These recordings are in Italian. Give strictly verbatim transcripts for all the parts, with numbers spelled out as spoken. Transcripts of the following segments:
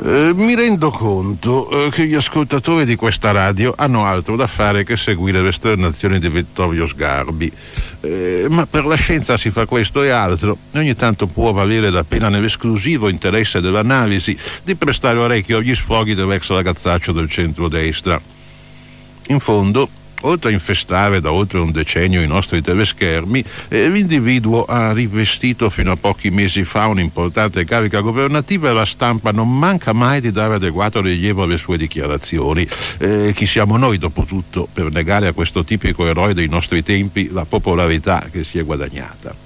Eh, mi rendo conto eh, che gli ascoltatori di questa radio hanno altro da fare che seguire le esternazioni di Vittorio Sgarbi, eh, ma per la scienza si fa questo e altro. Ogni tanto può valere la pena, nell'esclusivo interesse dell'analisi, di prestare orecchio agli sfoghi dell'ex ragazzaccio del centrodestra. In fondo, oltre a infestare da oltre un decennio i nostri teleschermi, eh, l'individuo ha rivestito fino a pochi mesi fa un'importante carica governativa e la stampa non manca mai di dare adeguato rilievo alle sue dichiarazioni. Eh, chi siamo noi, dopo tutto, per negare a questo tipico eroe dei nostri tempi la popolarità che si è guadagnata?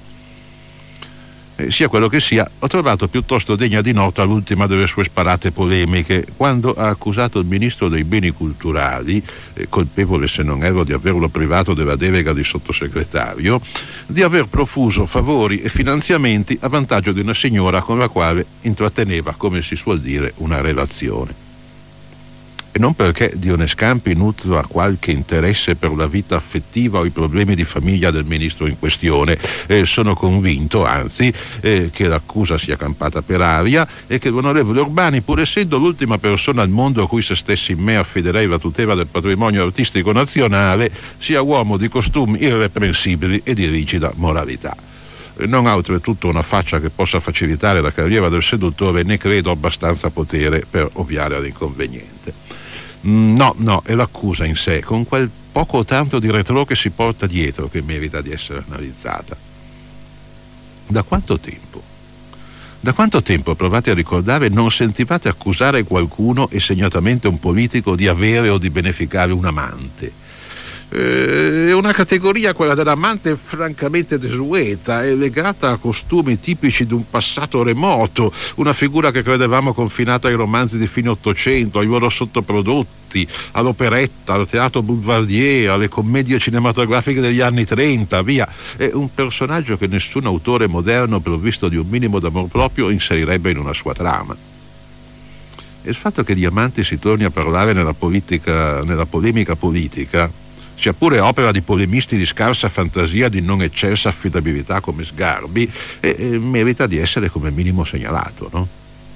Eh, sia quello che sia, ho trovato piuttosto degna di nota l'ultima delle sue sparate polemiche, quando ha accusato il ministro dei beni culturali, eh, colpevole se non erro di averlo privato della delega di sottosegretario, di aver profuso favori e finanziamenti a vantaggio di una signora con la quale intratteneva, come si suol dire, una relazione. E non perché Dione Scampi nutra qualche interesse per la vita affettiva o i problemi di famiglia del ministro in questione. Eh, sono convinto, anzi, eh, che l'accusa sia campata per aria e che l'onorevole Urbani, pur essendo l'ultima persona al mondo a cui se stessi in me affiderei la tutela del patrimonio artistico nazionale, sia uomo di costumi irreprensibili e di rigida moralità. Non ha oltretutto una faccia che possa facilitare la carriera del seduttore, né credo abbastanza potere per ovviare all'inconveniente. No, no, è l'accusa in sé, con quel poco o tanto di retrò che si porta dietro, che merita di essere analizzata. Da quanto tempo? Da quanto tempo, provate a ricordare, non sentivate accusare qualcuno, e segnatamente un politico, di avere o di beneficare un amante? È una categoria, quella dell'amante, francamente desueta, è legata a costumi tipici di un passato remoto, una figura che credevamo confinata ai romanzi di fine Ottocento, ai loro sottoprodotti, all'operetta, al teatro boulevardier, alle commedie cinematografiche degli anni trenta, via. È un personaggio che nessun autore moderno provvisto di un minimo d'amor proprio inserirebbe in una sua trama. E il fatto che di amanti si torni a parlare nella politica, nella polemica politica, sia pure opera di polemisti di scarsa fantasia, di non eccelsa affidabilità come Sgarbi, e, e merita di essere come minimo segnalato, no?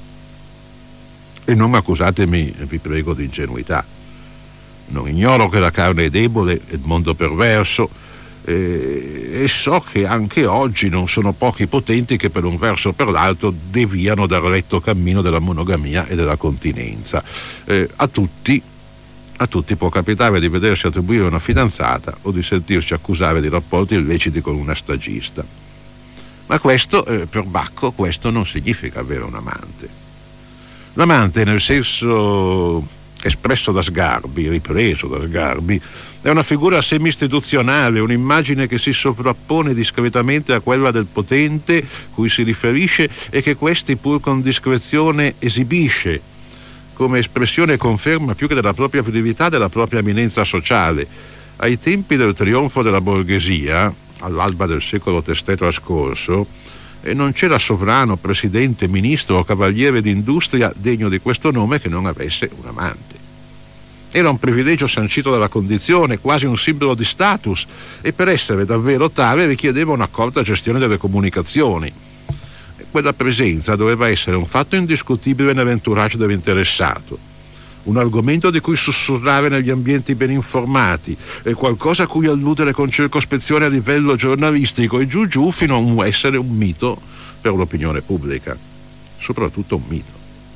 E non accusatemi, vi prego, di ingenuità. Non ignoro che la carne è debole e il mondo perverso, e, e so che anche oggi non sono pochi potenti che per un verso o per l'altro deviano dal retto cammino della monogamia e della continenza. Eh, a tutti A tutti può capitare di vedersi attribuire una fidanzata o di sentirsi accusare di rapporti illeciti con una stagista. Ma questo, eh, per Bacco, questo non significa avere un amante. L'amante, nel senso espresso da Sgarbi, ripreso da Sgarbi, è una figura semi-istituzionale, un'immagine che si sovrappone discretamente a quella del potente cui si riferisce e che questi, pur con discrezione, esibisce come espressione e conferma più che della propria virilità, della propria eminenza sociale. Ai tempi del trionfo della borghesia, all'alba del secolo testé trascorso, e non c'era sovrano, presidente, ministro o cavaliere d'industria degno di questo nome che non avesse un amante. Era un privilegio sancito dalla condizione, quasi un simbolo di status, e per essere davvero tale richiedeva un'accorta gestione delle comunicazioni. Quella presenza doveva essere un fatto indiscutibile nell'entourage dell'interessato, un argomento di cui sussurrare negli ambienti ben informati, e qualcosa a cui alludere con circospezione a livello giornalistico, e giù giù fino a un essere un mito per l'opinione pubblica, soprattutto un mito.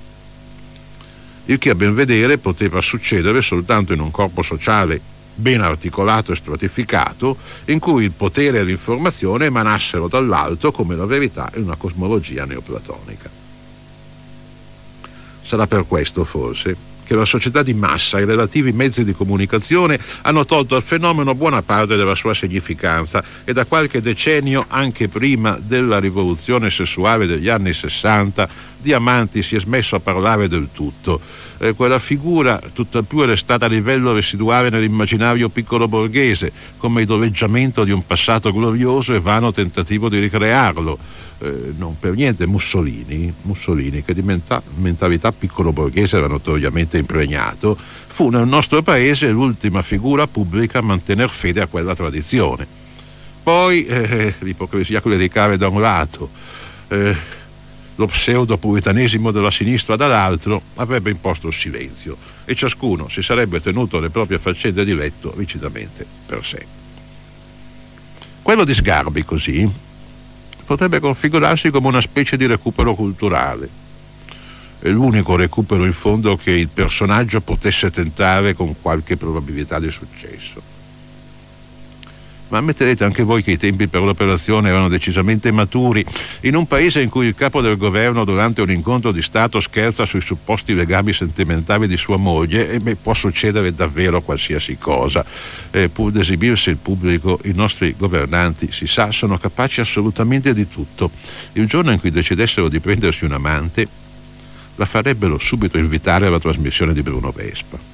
Il che a ben vedere poteva succedere soltanto in un corpo sociale ben articolato e stratificato, in cui il potere e l'informazione emanassero dall'alto come la verità in una cosmologia neoplatonica. Sarà per questo, forse, che la società di massa e i relativi mezzi di comunicazione hanno tolto al fenomeno buona parte della sua significanza, e da qualche decennio, anche prima della rivoluzione sessuale degli anni sessanta, di amanti si è smesso a parlare del tutto. Eh, quella figura tutt'al più è restata a livello residuale nell'immaginario piccolo borghese, come il doveggiamento di un passato glorioso e vano tentativo di ricrearlo. Eh, non per niente Mussolini, Mussolini che di menta- mentalità piccolo borghese era notoriamente impregnato, fu nel nostro paese l'ultima figura pubblica a mantener fede a quella tradizione. Poi eh, l'ipocrisia clericale da un lato, eh, lo pseudo-puritanesimo della sinistra dall'altro, avrebbe imposto il silenzio e ciascuno si sarebbe tenuto le proprie faccende di letto rigidamente per sé. Quello di Sgarbi, così, potrebbe configurarsi come una specie di recupero culturale. È l'unico recupero in fondo che il personaggio potesse tentare con qualche probabilità di successo. Ma ammetterete anche voi che i tempi per l'operazione erano decisamente maturi, in un paese in cui il capo del governo durante un incontro di Stato scherza sui supposti legami sentimentali di sua moglie, e beh, può succedere davvero qualsiasi cosa. Eh, pur di esibirsi il pubblico, i nostri governanti, si sa, sono capaci assolutamente di tutto. Il giorno in cui decidessero di prendersi un amante, la farebbero subito invitare alla trasmissione di Bruno Vespa.